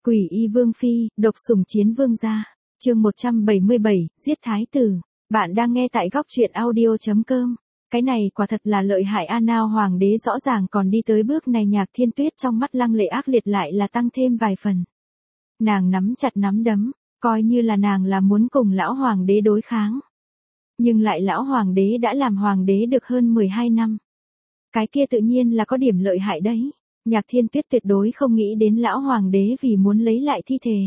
Quỷ y vương phi, độc sủng chiến vương gia. Chương 177, giết thái tử. Bạn đang nghe tại góc truyện audio.com. Cái này quả thật là lợi hại a. Nào hoàng đế rõ ràng còn đi tới bước này. Nhạc Thiên Tuyết trong mắt lăng lệ ác liệt lại là tăng thêm vài phần. Nàng nắm chặt nắm đấm, coi như là nàng là muốn cùng lão hoàng đế đối kháng. Nhưng lại lão hoàng đế đã làm hoàng đế được hơn 12 năm. Cái kia tự nhiên là có điểm lợi hại đấy. Nhạc Thiên Tuyết tuyệt đối không nghĩ đến lão hoàng đế vì muốn lấy lại thi thể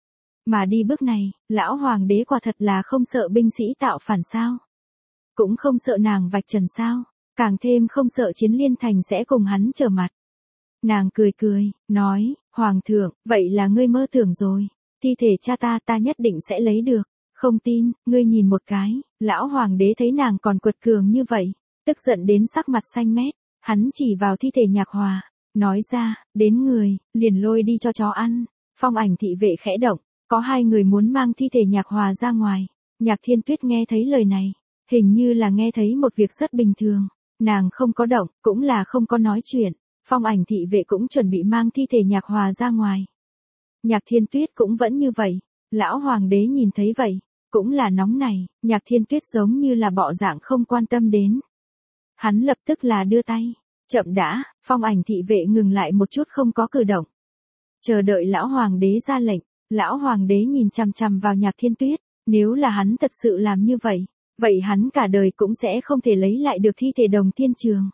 mà đi bước này. Lão hoàng đế quả thật là không sợ binh sĩ tạo phản sao? Cũng không sợ nàng vạch trần sao? Càng thêm không sợ Chiến Liên Thành sẽ cùng hắn trở mặt. Nàng cười cười, nói, hoàng thượng, vậy là ngươi mơ tưởng rồi. Thi thể cha ta nhất định sẽ lấy được. Không tin, ngươi nhìn một cái. Lão hoàng đế thấy nàng còn quật cường như vậy, tức giận đến sắc mặt xanh mét. Hắn chỉ vào thi thể Nhạc Hòa, nói ra, đến người, liền lôi đi cho chó ăn. Phong Ảnh thị vệ khẽ động, có hai người muốn mang thi thể Nhạc Hòa ra ngoài. Nhạc Thiên Tuyết nghe thấy lời này, hình như là nghe thấy một việc rất bình thường. Nàng không có động, cũng là không có nói chuyện. Phong Ảnh thị vệ cũng chuẩn bị mang thi thể Nhạc Hòa ra ngoài. Nhạc Thiên Tuyết cũng vẫn như vậy. Lão hoàng đế nhìn thấy vậy, cũng là nóng này. Nhạc Thiên Tuyết giống như là bọ dạng không quan tâm đến. Hắn lập tức là đưa tay. Chậm đã. Phong Ảnh thị vệ ngừng lại một chút không có cử động. Chờ đợi lão hoàng đế ra lệnh. Lão hoàng đế nhìn chằm chằm vào Nhạc Thiên Tuyết. Nếu là hắn thật sự làm như vậy, vậy hắn cả đời cũng sẽ không thể lấy lại được thi thể Đồng Thiên Trường.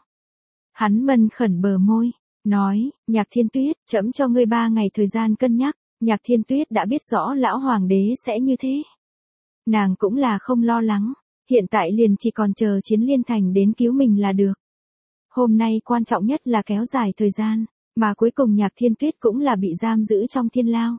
Hắn mân khẩn bờ môi, nói, Nhạc Thiên Tuyết, trẫm cho ngươi 3 ngày thời gian cân nhắc. Nhạc Thiên Tuyết đã biết rõ lão hoàng đế sẽ như thế. Nàng cũng là không lo lắng. Hiện tại liền chỉ còn chờ Chiến Liên Thành đến cứu mình là được. Hôm nay quan trọng nhất là kéo dài thời gian, mà cuối cùng Nhạc Thiên Tuyết cũng là bị giam giữ trong thiên lao.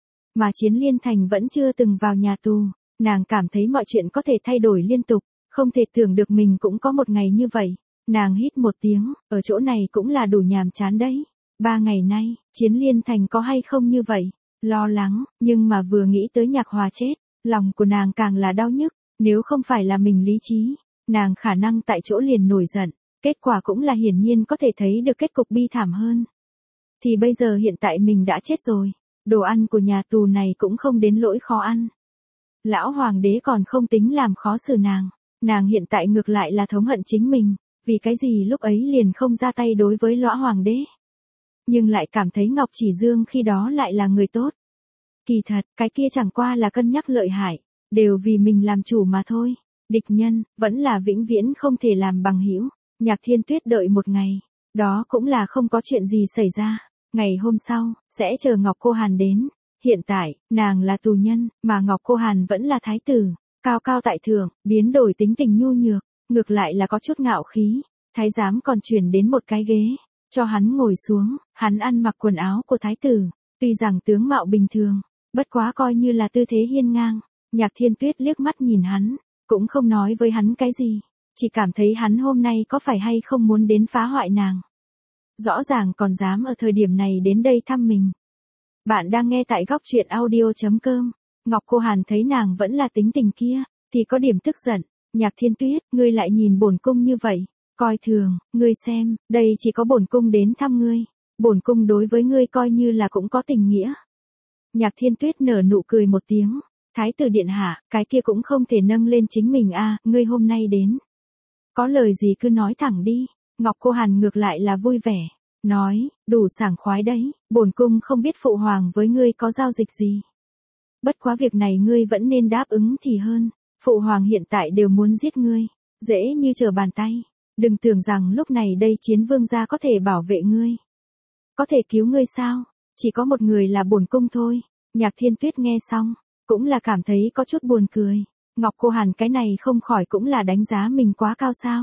Mà Chiến Liên Thành vẫn chưa từng vào nhà tù, nàng cảm thấy mọi chuyện có thể thay đổi liên tục, không thể tưởng được mình cũng có một ngày như vậy. Nàng hít một tiếng, ở chỗ này cũng là đủ nhàm chán đấy. 3 ngày nay, Chiến Liên Thành có hay không như vậy? Lo lắng, nhưng mà vừa nghĩ tới Nhạc Hòa chết, lòng của nàng càng là đau nhức. Nếu không phải là mình lý trí, nàng khả năng tại chỗ liền nổi giận. Kết quả cũng là hiển nhiên có thể thấy được kết cục bi thảm hơn. Thì bây giờ hiện tại mình đã chết rồi. Đồ ăn của nhà tù này cũng không đến lỗi khó ăn. Lão hoàng đế còn không tính làm khó xử nàng. Nàng hiện tại ngược lại là thống hận chính mình. Vì cái gì lúc ấy liền không ra tay đối với lão hoàng đế. Nhưng lại cảm thấy Ngọc Chỉ Dương khi đó lại là người tốt. Kỳ thật, cái kia chẳng qua là cân nhắc lợi hại. Đều vì mình làm chủ mà thôi. Địch nhân, vẫn là vĩnh viễn không thể làm bằng hữu. Nhạc Thiên Tuyết đợi một ngày. Đó cũng là không có chuyện gì xảy ra. Ngày hôm sau, sẽ chờ Ngọc Cô Hàn đến. Hiện tại, nàng là tù nhân, mà Ngọc Cô Hàn vẫn là thái tử. Cao cao tại thượng, biến đổi tính tình nhu nhược. Ngược lại là có chút ngạo khí. Thái giám còn chuyển đến một cái ghế. Cho hắn ngồi xuống, hắn ăn mặc quần áo của thái tử. Tuy rằng tướng mạo bình thường, bất quá coi như là tư thế hiên ngang. Nhạc Thiên Tuyết liếc mắt nhìn hắn, cũng không nói với hắn cái gì. Chỉ cảm thấy hắn hôm nay có phải hay không muốn đến phá hoại nàng. Rõ ràng còn dám ở thời điểm này đến đây thăm mình. Bạn đang nghe tại góc truyện audio.com. Ngọc Cô Hàn thấy nàng vẫn là tính tình kia, thì có điểm tức giận. Nhạc Thiên Tuyết, ngươi lại nhìn bổn cung như vậy. Coi thường, ngươi xem, đây chỉ có bổn cung đến thăm ngươi. Bổn cung đối với ngươi coi như là cũng có tình nghĩa. Nhạc Thiên Tuyết nở nụ cười một tiếng. Thái tử điện hạ, cái kia cũng không thể nâng lên chính mình a. Ngươi hôm nay đến. Có lời gì cứ nói thẳng đi. Ngọc Cô Hàn ngược lại là vui vẻ. Nói, đủ sảng khoái đấy. Bổn cung không biết phụ hoàng với ngươi có giao dịch gì. Bất quá việc này ngươi vẫn nên đáp ứng thì hơn. Phụ hoàng hiện tại đều muốn giết ngươi. Dễ như trở bàn tay. Đừng tưởng rằng lúc này đây Chiến vương gia có thể bảo vệ ngươi. Có thể cứu ngươi sao? Chỉ có một người là bổn cung thôi. Nhạc Thiên Tuyết nghe xong, cũng là cảm thấy có chút buồn cười. Ngọc Cô Hàn cái này không khỏi cũng là đánh giá mình quá cao sao.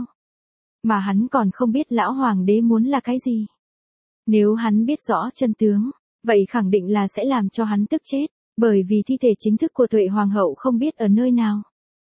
Mà hắn còn không biết lão hoàng đế muốn là cái gì. Nếu hắn biết rõ chân tướng, vậy khẳng định là sẽ làm cho hắn tức chết. Bởi vì thi thể chính thức của Tuệ Hoàng hậu không biết ở nơi nào.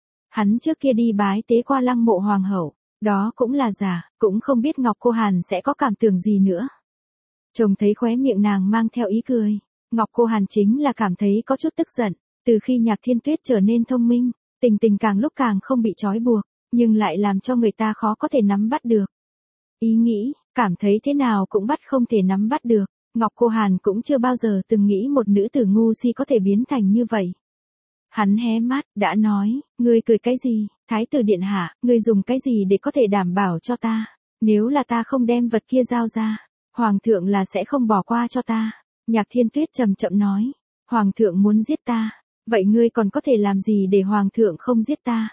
Hắn trước kia đi bái tế qua lăng mộ Hoàng hậu, đó cũng là giả, cũng không biết Ngọc Cô Hàn sẽ có cảm tưởng gì nữa. Trông thấy khóe miệng nàng mang theo ý cười, Ngọc Cô Hàn chính là cảm thấy có chút tức giận. Từ khi Nhạc Thiên Tuyết trở nên thông minh, tình càng lúc càng không bị trói buộc, nhưng lại làm cho người ta khó có thể nắm bắt được. Ý nghĩ, cảm thấy thế nào cũng bắt không thể nắm bắt được. Ngọc Cô Hàn cũng chưa bao giờ từng nghĩ một nữ tử ngu si có thể biến thành như vậy. Hắn hé mắt, đã nói, ngươi cười cái gì, thái tử điện hạ, ngươi dùng cái gì để có thể đảm bảo cho ta, nếu là ta không đem vật kia giao ra, hoàng thượng là sẽ không bỏ qua cho ta. Nhạc Thiên Tuyết chậm chậm nói, hoàng thượng muốn giết ta, vậy ngươi còn có thể làm gì để hoàng thượng không giết ta?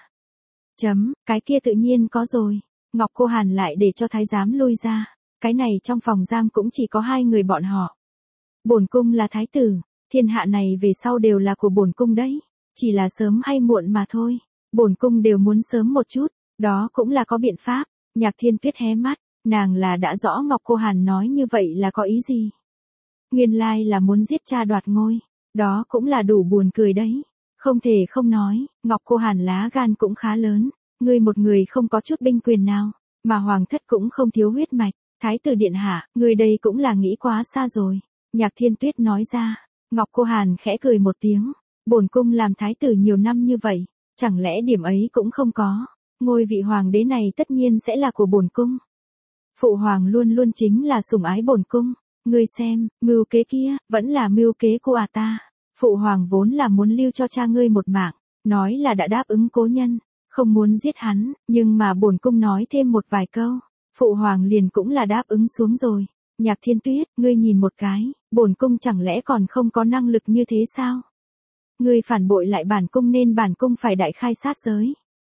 Cái kia tự nhiên có rồi. Ngọc Cô Hàn lại để cho thái giám lui ra, cái này trong phòng giam cũng chỉ có hai người bọn họ. Bổn cung là thái tử, thiên hạ này về sau đều là của bổn cung đấy, chỉ là sớm hay muộn mà thôi, bổn cung đều muốn sớm một chút, đó cũng là có biện pháp. Nhạc Thiên Tuyết hé mắt, nàng là đã rõ Ngọc Cô Hàn nói như vậy là có ý gì. Nguyên lai là muốn giết cha đoạt ngôi, đó cũng là đủ buồn cười đấy. Không thể không nói, Ngọc Cô Hàn lá gan cũng khá lớn, ngươi một người không có chút binh quyền nào, mà hoàng thất cũng không thiếu huyết mạch, thái tử điện hạ, ngươi đây cũng là nghĩ quá xa rồi. Nhạc Thiên Tuyết nói ra. Ngọc Cô Hàn khẽ cười một tiếng, bổn cung làm thái tử nhiều năm như vậy, chẳng lẽ điểm ấy cũng không có, ngôi vị hoàng đế này tất nhiên sẽ là của bổn cung. Phụ hoàng luôn luôn chính là sủng ái bổn cung, ngươi xem, mưu kế kia, vẫn là mưu kế của ta. Phụ hoàng vốn là muốn lưu cho cha ngươi một mạng, nói là đã đáp ứng cố nhân, không muốn giết hắn, nhưng mà bổn cung nói thêm một vài câu, phụ hoàng liền cũng là đáp ứng xuống rồi. Nhạc Thiên Tuyết, ngươi nhìn một cái, bổn cung chẳng lẽ còn không có năng lực như thế sao? Ngươi phản bội lại bản cung nên bản cung phải đại khai sát giới.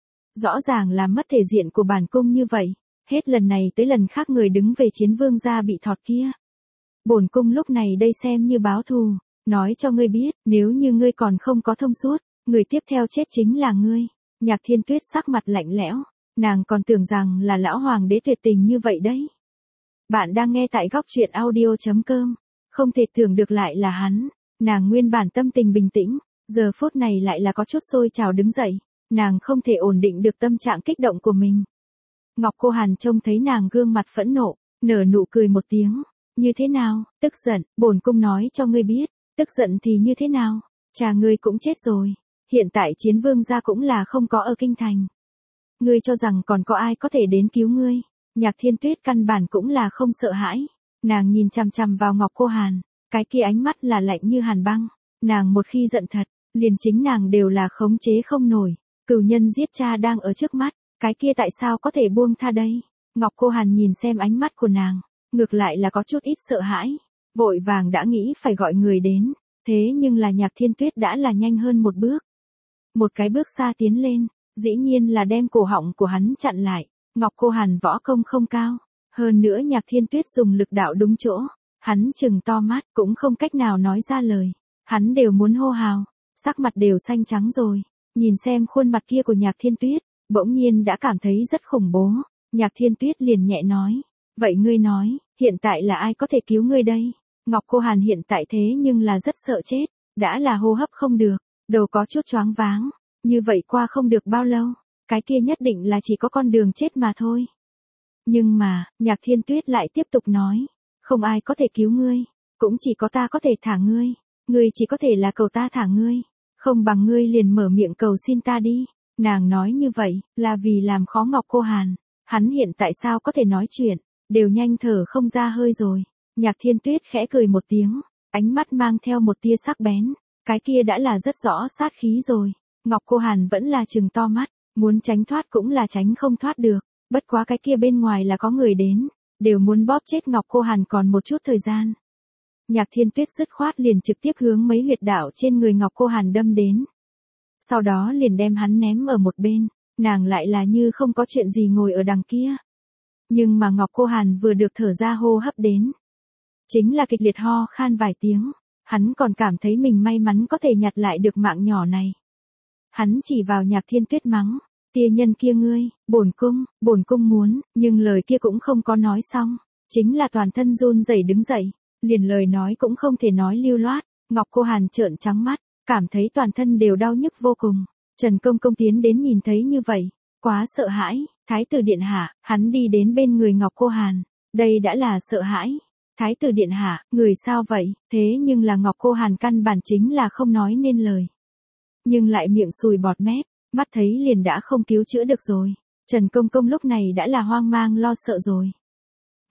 Rõ ràng là mất thể diện của bản cung như vậy, hết lần này tới lần khác người đứng về chiến vương gia bị thọt kia. Bổn cung lúc này đây xem như báo thù, nói cho ngươi biết, nếu như ngươi còn không có thông suốt, người tiếp theo chết chính là ngươi. Nhạc Thiên Tuyết sắc mặt lạnh lẽo, nàng còn tưởng rằng là lão hoàng đế tuyệt tình như vậy đấy. Bạn đang nghe tại góc truyện audio.com, không thể tưởng được lại là hắn, nàng nguyên bản tâm tình bình tĩnh, giờ phút này lại là có chút sôi trào đứng dậy, nàng không thể ổn định được tâm trạng kích động của mình. Ngọc Cô Hàn trông thấy nàng gương mặt phẫn nộ, nở nụ cười một tiếng, như thế nào, tức giận, bổn cung nói cho ngươi biết, tức giận thì như thế nào, cha ngươi cũng chết rồi, hiện tại chiến vương gia cũng là không có ở kinh thành. Ngươi cho rằng còn có ai có thể đến cứu ngươi? Nhạc Thiên Tuyết căn bản cũng là không sợ hãi, nàng nhìn chằm chằm vào Ngọc Cô Hàn, cái kia ánh mắt là lạnh như hàn băng, nàng một khi giận thật, liền chính nàng đều là khống chế không nổi, cửu nhân giết cha đang ở trước mắt, cái kia tại sao có thể buông tha đây? Ngọc Cô Hàn nhìn xem ánh mắt của nàng, ngược lại là có chút ít sợ hãi, vội vàng đã nghĩ phải gọi người đến, thế nhưng là Nhạc Thiên Tuyết đã là nhanh hơn một bước. Một cái bước xa tiến lên, dĩ nhiên là đem cổ họng của hắn chặn lại. Ngọc Cô Hàn võ công không cao, hơn nữa Nhạc Thiên Tuyết dùng lực đạo đúng chỗ, hắn trừng to mắt cũng không cách nào nói ra lời, hắn đều muốn hô hào, sắc mặt đều xanh trắng rồi, nhìn xem khuôn mặt kia của Nhạc Thiên Tuyết, bỗng nhiên đã cảm thấy rất khủng bố. Nhạc Thiên Tuyết liền nhẹ nói, vậy ngươi nói, hiện tại là ai có thể cứu ngươi đây? Ngọc Cô Hàn hiện tại thế nhưng là rất sợ chết, đã là hô hấp không được, đầu có chút choáng váng, như vậy qua không được bao lâu, cái kia nhất định là chỉ có con đường chết mà thôi. Nhưng mà, Nhạc Thiên Tuyết lại tiếp tục nói, không ai có thể cứu ngươi, cũng chỉ có ta có thể thả ngươi, ngươi chỉ có thể là cầu ta thả ngươi, không bằng ngươi liền mở miệng cầu xin ta đi. Nàng nói như vậy, là vì làm khó Ngọc Cô Hàn, hắn hiện tại sao có thể nói chuyện, đều nhanh thở không ra hơi rồi. Nhạc Thiên Tuyết khẽ cười một tiếng, ánh mắt mang theo một tia sắc bén, cái kia đã là rất rõ sát khí rồi. Ngọc Cô Hàn vẫn là trừng to mắt, muốn tránh thoát cũng là tránh không thoát được, bất quá cái kia bên ngoài là có người đến, đều muốn bóp chết Ngọc Cô Hàn còn một chút thời gian. Nhạc Thiên Tuyết dứt khoát liền trực tiếp hướng mấy huyệt đạo trên người Ngọc Cô Hàn đâm đến. Sau đó liền đem hắn ném ở một bên, nàng lại là như không có chuyện gì ngồi ở đằng kia. Nhưng mà Ngọc Cô Hàn vừa được thở ra hô hấp đến, chính là kịch liệt ho khan vài tiếng, hắn còn cảm thấy mình may mắn có thể nhặt lại được mạng nhỏ này. Hắn chỉ vào Nhạc Thiên Tuyết mắng, tia nhân kia ngươi, bổn cung muốn, nhưng lời kia cũng không có nói xong, chính là toàn thân run rẩy đứng dậy, liền lời nói cũng không thể nói lưu loát. Ngọc Cô Hàn trợn trắng mắt, cảm thấy toàn thân đều đau nhức vô cùng. Trần Công Công tiến đến nhìn thấy như vậy, quá sợ hãi, thái tử điện hạ, hắn đi đến bên người Ngọc Cô Hàn, đây đã là sợ hãi. Thái tử điện hạ, người sao vậy? Thế nhưng là Ngọc Cô Hàn căn bản chính là không nói nên lời, nhưng lại miệng sùi bọt mép, mắt thấy liền đã không cứu chữa được rồi. Trần Công Công lúc này đã là hoang mang lo sợ rồi,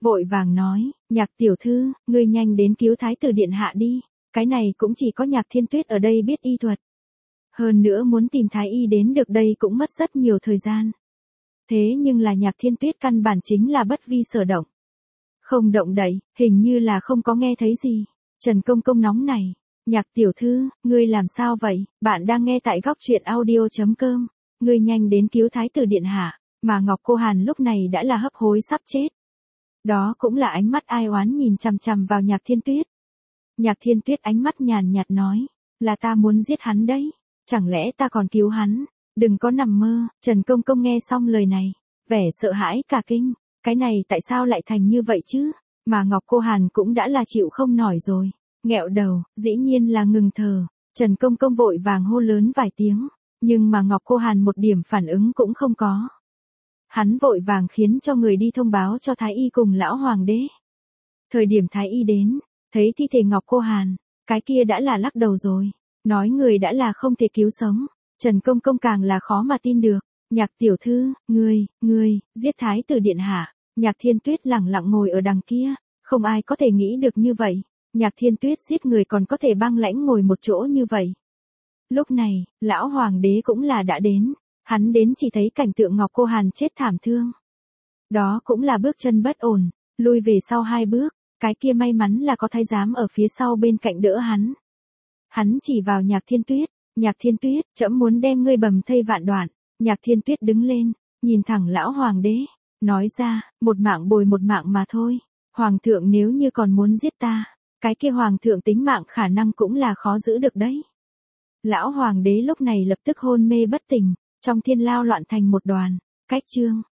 vội vàng nói, Nhạc tiểu thư, ngươi nhanh đến cứu thái tử điện hạ đi, cái này cũng chỉ có Nhạc Thiên Tuyết ở đây biết y thuật. Hơn nữa muốn tìm thái y đến được đây cũng mất rất nhiều thời gian. Thế nhưng là Nhạc Thiên Tuyết căn bản chính là bất vi sở động. Không động đậy, hình như là không có nghe thấy gì. Trần Công Công nóng này, Nhạc tiểu thư, ngươi làm sao vậy, bạn đang nghe tại góc truyện audio.com, ngươi nhanh đến cứu thái tử điện hạ, mà Ngọc Cô Hàn lúc này đã là hấp hối sắp chết. Đó cũng là ánh mắt ai oán nhìn chằm chằm vào Nhạc Thiên Tuyết. Nhạc Thiên Tuyết ánh mắt nhàn nhạt nói, là ta muốn giết hắn đấy, chẳng lẽ ta còn cứu hắn, đừng có nằm mơ. Trần Công Công nghe xong lời này, vẻ sợ hãi cả kinh, cái này tại sao lại thành như vậy chứ, mà Ngọc Cô Hàn cũng đã là chịu không nổi rồi, nghẹo đầu, dĩ nhiên là ngừng thở. Trần Công Công vội vàng hô lớn vài tiếng, nhưng mà Ngọc Cô Hàn một điểm phản ứng cũng không có. Hắn vội vàng khiến cho người đi thông báo cho Thái Y cùng lão hoàng đế. Thời điểm Thái Y đến, thấy thi thể Ngọc Cô Hàn, cái kia đã là lắc đầu rồi, nói người đã là không thể cứu sống. Trần Công Công càng là khó mà tin được, Nhạc tiểu thư, ngươi, giết thái tử điện hạ. Nhạc Thiên Tuyết lẳng lặng ngồi ở đằng kia, không ai có thể nghĩ được như vậy, Nhạc Thiên Tuyết giết người còn có thể băng lãnh ngồi một chỗ như vậy. Lúc này, lão hoàng đế cũng là đã đến, hắn đến chỉ thấy cảnh tượng Ngọc Cô Hàn chết thảm thương. Đó cũng là bước chân bất ổn, lui về sau 2 bước, cái kia may mắn là có thái giám ở phía sau bên cạnh đỡ hắn. Hắn chỉ vào Nhạc Thiên Tuyết, trẫm muốn đem ngươi bầm thây vạn đoạn. Nhạc Thiên Tuyết đứng lên, nhìn thẳng lão hoàng đế, nói ra, một mạng bồi một mạng mà thôi, hoàng thượng nếu như còn muốn giết ta, cái kia hoàng thượng tính mạng khả năng cũng là khó giữ được đấy. Lão hoàng đế lúc này lập tức hôn mê bất tỉnh, trong thiên lao loạn thành một đoàn, cách chương.